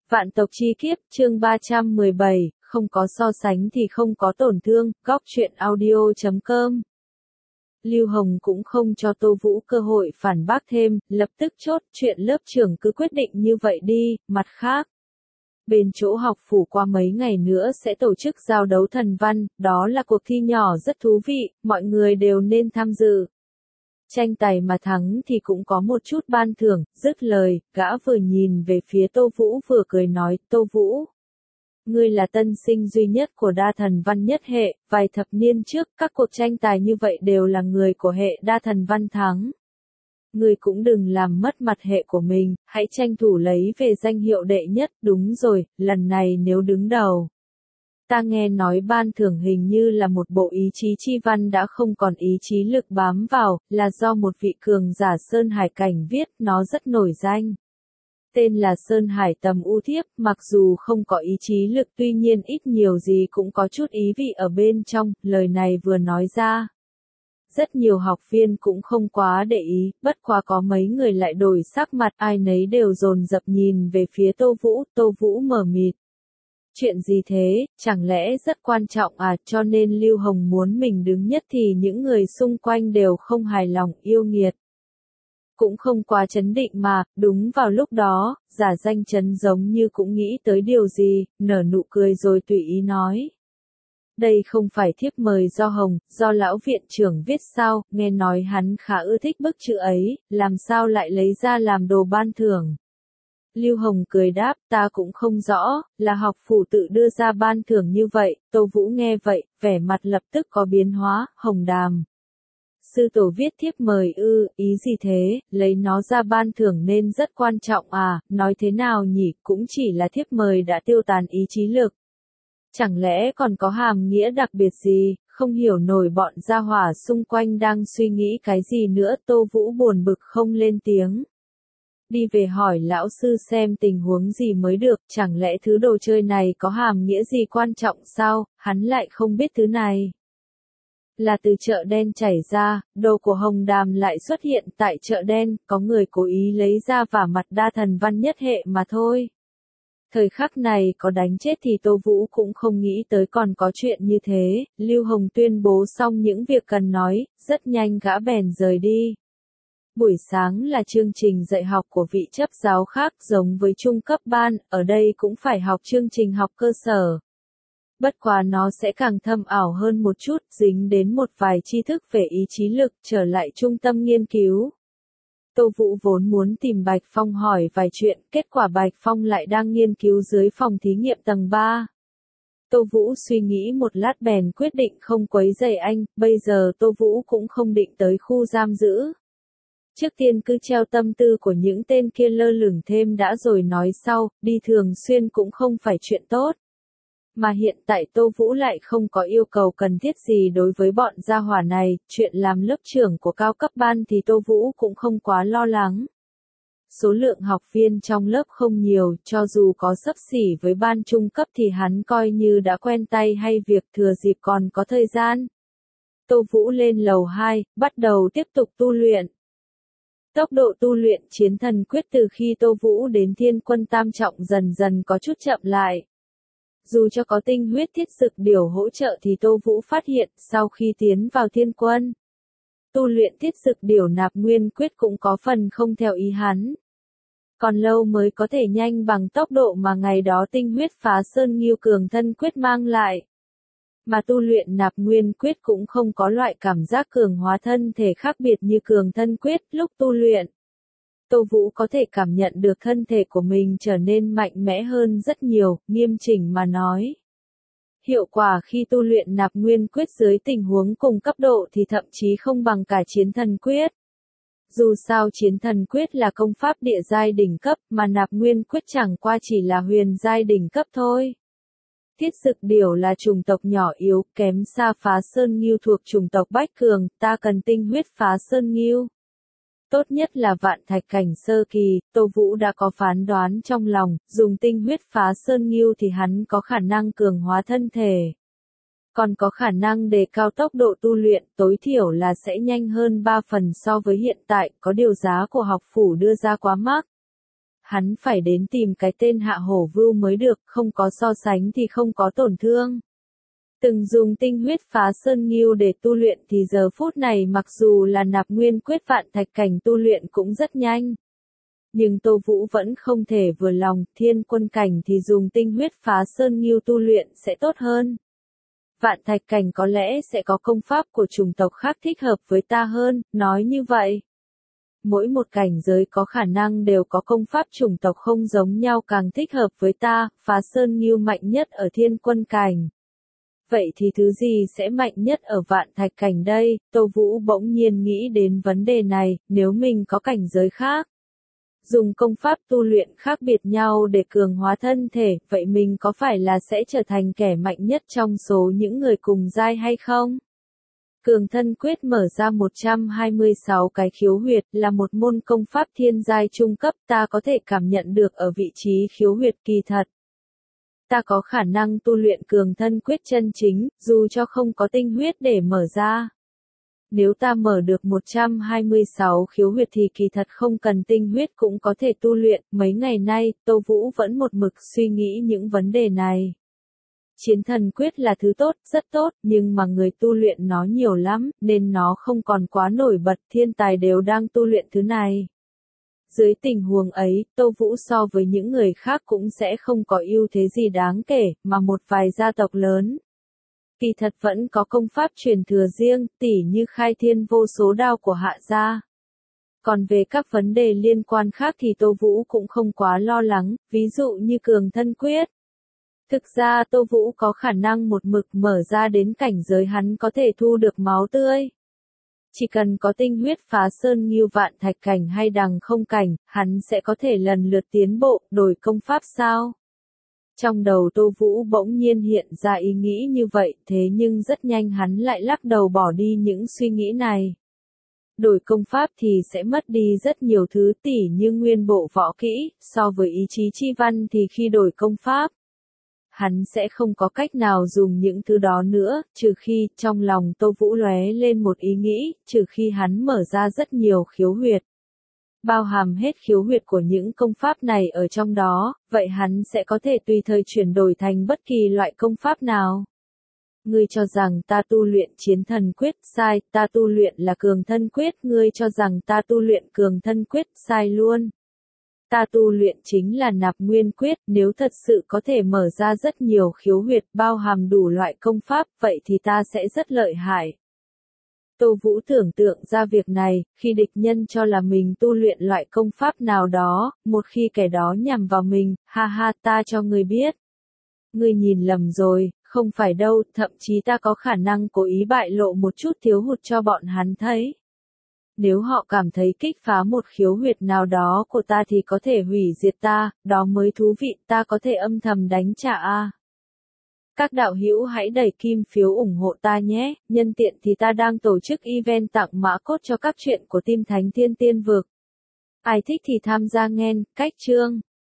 Vạn tộc chi kiếp, chương 317, không có so sánh thì không có tổn thương, góc truyện audio.com. Lưu Hồng cũng không cho Tô Vũ cơ hội phản bác thêm, lập tức chốt chuyện lớp trưởng cứ quyết định như vậy đi, mặt khác. Bên chỗ học phủ qua mấy ngày nữa sẽ tổ chức giao đấu thần văn, đó là cuộc thi nhỏ rất thú vị, mọi người đều nên tham dự. Tranh tài mà thắng thì cũng có một chút ban thưởng, dứt lời, gã vừa nhìn về phía Tô Vũ vừa cười nói, Tô Vũ. Ngươi là tân sinh duy nhất của đa thần văn nhất hệ, vài thập niên trước các cuộc tranh tài như vậy đều là người của hệ đa thần văn thắng. Ngươi cũng đừng làm mất mặt hệ của mình, hãy tranh thủ lấy về danh hiệu đệ nhất, đúng rồi, lần này nếu đứng đầu. Ta nghe nói ban thưởng hình như là một bộ ý chí chi văn đã không còn ý chí lực bám vào, là do một vị cường giả Sơn Hải cảnh viết, nó rất nổi danh. Tên là Sơn Hải Tầm U Thiếp, mặc dù không có ý chí lực tuy nhiên ít nhiều gì cũng có chút ý vị ở bên trong, lời này vừa nói ra. Rất nhiều học viên cũng không quá để ý, bất quá có mấy người lại đổi sắc mặt, ai nấy đều dồn dập nhìn về phía Tô Vũ mờ mịt. Chuyện gì thế, chẳng lẽ rất quan trọng à, cho nên Lưu Hồng muốn mình đứng nhất thì những người xung quanh đều không hài lòng, yêu nghiệt. Cũng không quá chấn định mà, đúng vào lúc đó, giả danh Trấn giống như cũng nghĩ tới điều gì, nở nụ cười rồi tùy ý nói. Đây không phải thiếp mời do Hồng, do lão viện trưởng viết sao, nghe nói hắn khá ưa thích bức chữ ấy, làm sao lại lấy ra làm đồ ban thưởng. Lưu Hồng cười đáp, ta cũng không rõ, là học phủ tự đưa ra ban thưởng như vậy, Tô Vũ nghe vậy, vẻ mặt lập tức có biến hóa, Hồng Đàm. Sư tổ viết thiếp mời ư, ý gì thế, lấy nó ra ban thưởng nên rất quan trọng à, nói thế nào nhỉ, cũng chỉ là thiếp mời đã tiêu tàn ý chí lực. Chẳng lẽ còn có hàm nghĩa đặc biệt gì, không hiểu nổi bọn gia hỏa xung quanh đang suy nghĩ cái gì nữa, Tô Vũ buồn bực không lên tiếng. Đi về hỏi lão sư xem tình huống gì mới được, chẳng lẽ thứ đồ chơi này có hàm nghĩa gì quan trọng sao, hắn lại không biết thứ này. Là từ chợ đen chảy ra, đồ của Hồng Đàm lại xuất hiện tại chợ đen, có người cố ý lấy ra vả mặt đa thần văn nhất hệ mà thôi. Thời khắc này có đánh chết thì Tô Vũ cũng không nghĩ tới còn có chuyện như thế, Lưu Hồng tuyên bố xong những việc cần nói, rất nhanh gã bèn rời đi. Buổi sáng là chương trình dạy học của vị chấp giáo khác giống với trung cấp ban, ở đây cũng phải học chương trình học cơ sở. Bất quá nó sẽ càng thâm ảo hơn một chút, dính đến một vài tri thức về ý chí lực, trở lại trung tâm nghiên cứu. Tô Vũ vốn muốn tìm Bạch Phong hỏi vài chuyện, kết quả Bạch Phong lại đang nghiên cứu dưới phòng thí nghiệm tầng 3. Tô Vũ suy nghĩ một lát bèn quyết định không quấy rầy anh, bây giờ Tô Vũ cũng không định tới khu giam giữ. Trước tiên cứ treo tâm tư của những tên kia lơ lửng thêm đã rồi nói sau, đi thường xuyên cũng không phải chuyện tốt. Mà hiện tại Tô Vũ lại không có yêu cầu cần thiết gì đối với bọn gia hỏa này, chuyện làm lớp trưởng của cao cấp ban thì Tô Vũ cũng không quá lo lắng. Số lượng học viên trong lớp không nhiều, cho dù có xấp xỉ với ban trung cấp thì hắn coi như đã quen tay hay việc thừa dịp còn có thời gian. Tô Vũ lên lầu 2, bắt đầu tiếp tục tu luyện. Tốc độ tu luyện chiến thần quyết từ khi Tô Vũ đến thiên quân tam trọng dần dần có chút chậm lại. Dù cho có tinh huyết thiết dực điểu hỗ trợ thì Tô Vũ phát hiện sau khi tiến vào thiên quân. Tu luyện thiết dực điểu nạp nguyên quyết cũng có phần không theo ý hắn. Còn lâu mới có thể nhanh bằng tốc độ mà ngày đó tinh huyết phá sơn nghiêu cường thân quyết mang lại. Mà tu luyện nạp nguyên quyết cũng không có loại cảm giác cường hóa thân thể khác biệt như cường thân quyết lúc tu luyện. Tô Vũ có thể cảm nhận được thân thể của mình trở nên mạnh mẽ hơn rất nhiều, nghiêm chỉnh mà nói. Hiệu quả khi tu luyện nạp nguyên quyết dưới tình huống cùng cấp độ thì thậm chí không bằng cả chiến thần quyết. Dù sao chiến thần quyết là công pháp địa giai đỉnh cấp mà nạp nguyên quyết chẳng qua chỉ là huyền giai đỉnh cấp thôi. Thiết dực điểu là chủng tộc nhỏ yếu, kém xa phá sơn nghiêu thuộc chủng tộc bách cường, ta cần tinh huyết phá sơn nghiêu. Tốt nhất là vạn thạch cảnh sơ kỳ, Tô Vũ đã có phán đoán trong lòng, dùng tinh huyết phá sơn nghiêu thì hắn có khả năng cường hóa thân thể. Còn có khả năng đề cao tốc độ tu luyện, tối thiểu là sẽ nhanh hơn 3 phần so với hiện tại, có điều giá của học phủ đưa ra quá mắc. hắn phải đến tìm cái tên Hạ Hổ Vưu mới được, không có so sánh thì không có tổn thương. Từng dùng tinh huyết phá sơn nghiêu để tu luyện thì giờ phút này mặc dù là nạp nguyên quyết vạn thạch cảnh tu luyện cũng rất nhanh. Nhưng Tô Vũ vẫn không thể vừa lòng, thiên quân cảnh thì dùng tinh huyết phá sơn nghiêu tu luyện sẽ tốt hơn. Vạn thạch cảnh có lẽ sẽ có công pháp của chủng tộc khác thích hợp với ta hơn, nói như vậy. Mỗi một cảnh giới có khả năng đều có công pháp chủng tộc không giống nhau càng thích hợp với ta, phá sơn nghiêu mạnh nhất ở thiên quân cảnh. Vậy thì thứ gì sẽ mạnh nhất ở vạn thạch cảnh đây? Tô Vũ bỗng nhiên nghĩ đến vấn đề này, nếu mình có cảnh giới khác. Dùng công pháp tu luyện khác biệt nhau để cường hóa thân thể, vậy mình có phải là sẽ trở thành kẻ mạnh nhất trong số những người cùng giai hay không? Cường thân quyết mở ra 126 cái khiếu huyệt là một môn công pháp thiên giai trung cấp, ta có thể cảm nhận được ở vị trí khiếu huyệt kỳ thật. Ta có khả năng tu luyện cường thân quyết chân chính, dù cho không có tinh huyết để mở ra. Nếu ta mở được 126 khiếu huyệt thì kỳ thật không cần tinh huyết cũng có thể tu luyện. Mấy ngày nay, Tô Vũ vẫn một mực suy nghĩ những vấn đề này. Chiến thần quyết là thứ tốt, rất tốt, nhưng mà người tu luyện nó nhiều lắm, nên nó không còn quá nổi bật, thiên tài đều đang tu luyện thứ này. Dưới tình huống ấy, Tô Vũ so với những người khác cũng sẽ không có ưu thế gì đáng kể, mà một vài gia tộc lớn. Kỳ thật vẫn có công pháp truyền thừa riêng, tỉ như khai thiên vô số đao của Hạ gia. Còn về các vấn đề liên quan khác thì Tô Vũ cũng không quá lo lắng, ví dụ như cường thân quyết. Thực ra Tô Vũ có khả năng một mực mở ra đến cảnh giới hắn có thể thu được máu tươi. Chỉ cần có tinh huyết phá sơn nghiêu vạn thạch cảnh hay đằng không cảnh, hắn sẽ có thể lần lượt tiến bộ, đổi công pháp sao? Trong đầu Tô Vũ bỗng nhiên hiện ra ý nghĩ như vậy, thế nhưng rất nhanh hắn lại lắc đầu bỏ đi những suy nghĩ này. Đổi công pháp thì sẽ mất đi rất nhiều thứ tỉ như nguyên bộ võ kỹ, so với ý chí chi văn thì khi đổi công pháp. Hắn sẽ không có cách nào dùng những thứ đó nữa, trừ khi, trong lòng Tô Vũ lóe lên một ý nghĩ, trừ khi hắn mở ra rất nhiều khiếu huyệt. Bao hàm hết khiếu huyệt của những công pháp này ở trong đó, vậy hắn sẽ có thể tùy thời chuyển đổi thành bất kỳ loại công pháp nào. Ngươi cho rằng ta tu luyện chiến thần quyết, sai, ta tu luyện là cường thân quyết, ngươi cho rằng ta tu luyện cường thân quyết, sai luôn. Ta tu luyện chính là nạp nguyên quyết, nếu thật sự có thể mở ra rất nhiều khiếu huyệt bao hàm đủ loại công pháp, vậy thì ta sẽ rất lợi hại. Tô Vũ tưởng tượng ra việc này, khi địch nhân cho là mình tu luyện loại công pháp nào đó, một khi kẻ đó nhằm vào mình, ha ha ta cho ngươi biết. Ngươi nhìn lầm rồi, không phải đâu, thậm chí ta có khả năng cố ý bại lộ một chút thiếu hụt cho bọn hắn thấy. Nếu họ cảm thấy kích phá một khiếu huyệt nào đó của ta thì có thể hủy diệt ta, đó mới thú vị, ta có thể âm thầm đánh trả a. Các đạo hữu hãy đẩy kim phiếu ủng hộ ta nhé, nhân tiện thì ta đang tổ chức event tặng mã code cho các chuyện của team Thánh Thiên Tiên Vực. Ai thích thì tham gia nghe, cách chương.